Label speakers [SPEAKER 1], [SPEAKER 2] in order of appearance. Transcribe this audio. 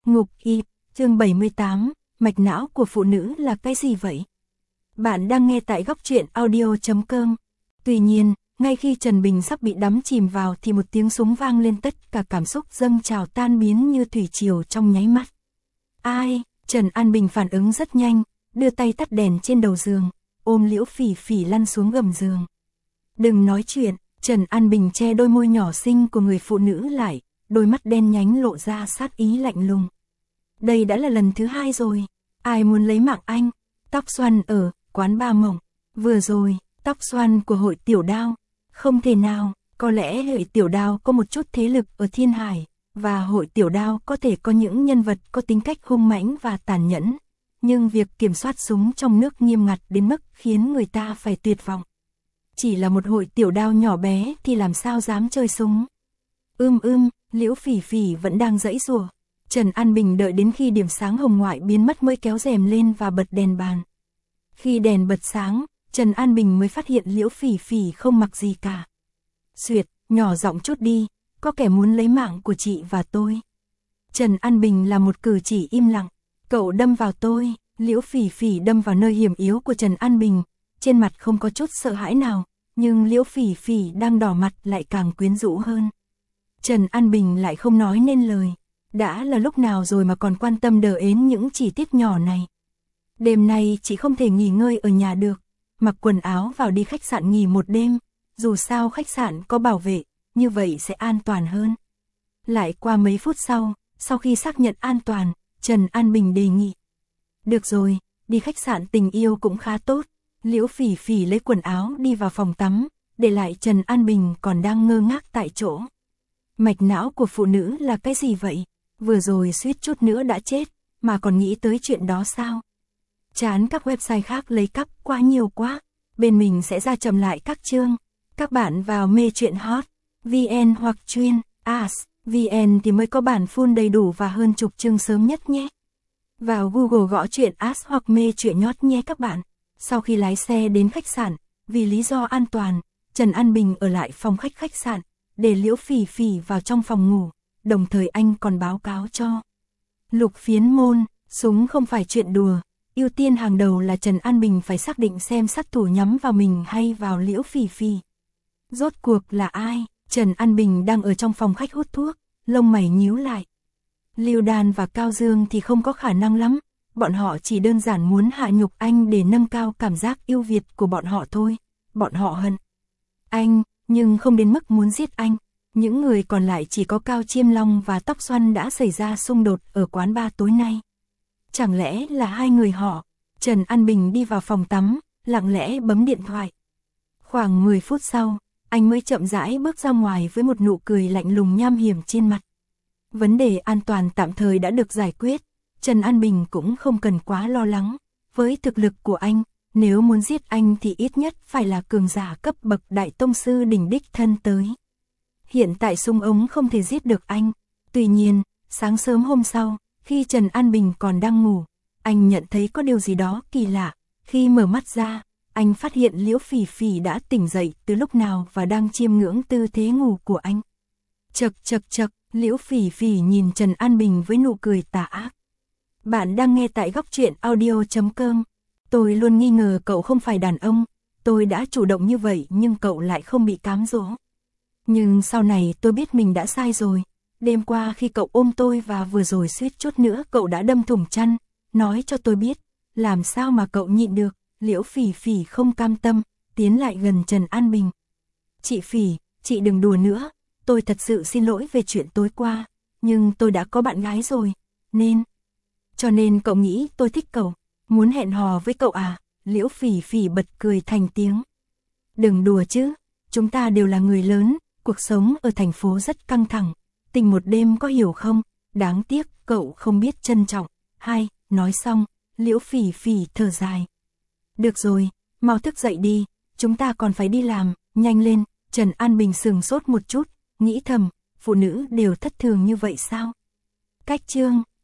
[SPEAKER 1] Ngục y, chương 78, mạch não của phụ nữ là cái gì vậy? Bạn đang nghe tại góc truyện audio.com. Tuy nhiên, ngay khi Trần Bình sắp bị đắm chìm vào thì một tiếng súng vang lên, tất cả cảm xúc dâng trào tan biến như thủy triều trong nháy mắt. Ai? Trần An Bình phản ứng rất nhanh, đưa tay tắt đèn trên đầu giường, ôm Liễu Phỉ Phỉ lăn xuống gầm giường. Đừng nói chuyện, Trần An Bình che đôi môi nhỏ xinh của người phụ nữ lại, đôi mắt đen nhánh lộ ra sát ý lạnh lùng. Đây đã là lần thứ hai rồi, ai muốn lấy mạng anh? Tóc xoăn ở quán Ba Mộng, vừa rồi, tóc xoăn của Hội Tiểu Đao. Không thể nào, có lẽ Hội Tiểu Đao có một chút thế lực ở Thiên Hải, và Hội Tiểu Đao có thể có những nhân vật có tính cách hung mãnh và tàn nhẫn, nhưng việc kiểm soát súng trong nước nghiêm ngặt đến mức khiến người ta phải tuyệt vọng. Chỉ là một Hội Tiểu Đao nhỏ bé thì làm sao dám chơi súng? Liễu Phỉ Phỉ vẫn đang giãy giụa. Trần An Bình đợi đến khi điểm sáng hồng ngoại biến mất mới kéo rèm lên và bật đèn bàn. Khi đèn bật sáng, Trần An Bình mới phát hiện Liễu Phỉ Phỉ không mặc gì cả. Xuyệt, nhỏ giọng chút đi, có kẻ muốn lấy mạng của chị và tôi. Trần An Bình là một cử chỉ im lặng. Cậu đâm vào tôi. Liễu Phỉ Phỉ đâm vào nơi hiểm yếu của Trần An Bình, trên mặt không có chút sợ hãi nào, nhưng Liễu Phỉ Phỉ đang đỏ mặt lại càng quyến rũ hơn. Trần An Bình lại không nói nên lời. Đã là lúc nào rồi mà còn quan tâm đờ ến những chi tiết nhỏ này. Đêm nay chị không thể nghỉ ngơi ở nhà được, mặc quần áo vào đi khách sạn nghỉ một đêm, dù sao khách sạn có bảo vệ, như vậy sẽ an toàn hơn. Lại qua mấy phút sau khi xác nhận an toàn, Trần An Bình đề nghị. Được rồi, đi khách sạn Tình Yêu cũng khá tốt. Liễu Phỉ Phỉ lấy quần áo đi vào phòng tắm, để lại Trần An Bình còn đang ngơ ngác tại chỗ. Mạch não của phụ nữ là cái gì vậy? Vừa rồi suýt chút nữa đã chết, mà còn nghĩ tới chuyện đó sao? Chán các website khác lấy cắp quá nhiều quá, bên mình sẽ ra chậm lại các chương. Các bạn vào mê truyện hot, VN hoặc chuyên, AS, VN thì mới có bản full đầy đủ và hơn chục chương sớm nhất nhé. Vào Google gõ truyện AS hoặc mê truyện nhót nhé các bạn. Sau khi lái xe đến khách sạn, vì lý do an toàn, Trần An Bình ở lại phòng khách sạn, để Liễu Phỉ Phỉ vào trong phòng ngủ, đồng thời anh còn báo cáo cho Lục Phiến Môn, súng không phải chuyện đùa, ưu tiên hàng đầu là Trần An Bình phải xác định xem sát thủ nhắm vào mình hay vào Liễu Phỉ Phỉ. Rốt cuộc là ai? Trần An Bình đang ở trong phòng khách hút thuốc, lông mày nhíu lại. Lưu Đan và Cao Dương thì không có khả năng lắm, bọn họ chỉ đơn giản muốn hạ nhục anh để nâng cao cảm giác yêu Việt của bọn họ thôi. Bọn họ hận anh, nhưng không đến mức muốn giết anh. Những người còn lại chỉ có Cao Chiêm Long và Tóc Xoăn đã xảy ra xung đột ở quán bar tối nay. Chẳng lẽ là hai người họ? Trần An Bình đi vào phòng tắm, lặng lẽ bấm điện thoại. Khoảng 10 phút sau, anh mới chậm rãi bước ra ngoài với một nụ cười lạnh lùng nham hiểm trên mặt. Vấn đề an toàn tạm thời đã được giải quyết, Trần An Bình cũng không cần quá lo lắng. Với thực lực của anh, nếu muốn giết anh thì ít nhất phải là cường giả cấp bậc đại tông sư đỉnh đích thân tới. Hiện tại súng ống không thể giết được anh. Tuy nhiên, sáng sớm hôm sau, khi Trần An Bình còn đang ngủ, anh nhận thấy có điều gì đó kỳ lạ. Khi mở mắt ra, anh phát hiện Liễu Phỉ Phỉ đã tỉnh dậy từ lúc nào và đang chiêm ngưỡng tư thế ngủ của anh. Chậc, Liễu Phỉ Phỉ nhìn Trần An Bình với nụ cười tà ác. Bạn đang nghe tại góc truyện audio.com. Tôi luôn nghi ngờ cậu không phải đàn ông, tôi đã chủ động như vậy nhưng cậu lại không bị cám dỗ. Nhưng sau này tôi biết mình đã sai rồi. Đêm qua khi cậu ôm tôi và vừa rồi suýt chút nữa cậu đã đâm thủng chăn, nói cho tôi biết, làm sao mà cậu nhịn được. Liễu Phỉ Phỉ không cam tâm, tiến lại gần Trần An Bình. Chị Phỉ, chị đừng đùa nữa, tôi thật sự xin lỗi về chuyện tối qua, nhưng tôi đã có bạn gái rồi, cho nên cậu nghĩ tôi thích cậu, muốn hẹn hò với cậu à? Liễu Phỉ Phỉ bật cười thành tiếng. Đừng đùa chứ, chúng ta đều là người lớn, cuộc sống ở thành phố rất căng thẳng, tình một đêm có hiểu không, đáng tiếc cậu không biết trân trọng. Hay, nói xong, Liễu Phỉ Phỉ thở dài. Được rồi, mau thức dậy đi, chúng ta còn phải đi làm, nhanh lên. Trần An Bình sừng sốt một chút, nghĩ thầm, phụ nữ đều thất thường như vậy sao? Cách chương